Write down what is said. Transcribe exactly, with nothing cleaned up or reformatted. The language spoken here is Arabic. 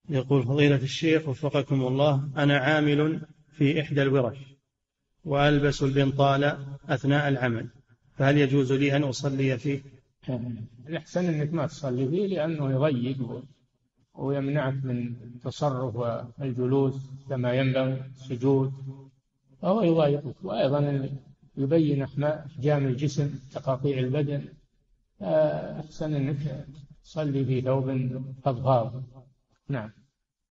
يقول فضيلة الشيخ وفقكم الله، أنا عامل في إحدى الورش وألبس البنطال أثناء العمل، فهل يجوز لي أن أصلي فيه؟ الأحسن أنك ما تصلي فيه، لأنه يضيق ويمنعك من التصرف والجلوس كما ينبغي، السجود، فهو يضايقك، وأيضا يبين أحجام الجسم، تقاطيع البدن. أحسن أنك تصلي في ثوب فضفاض. نعم.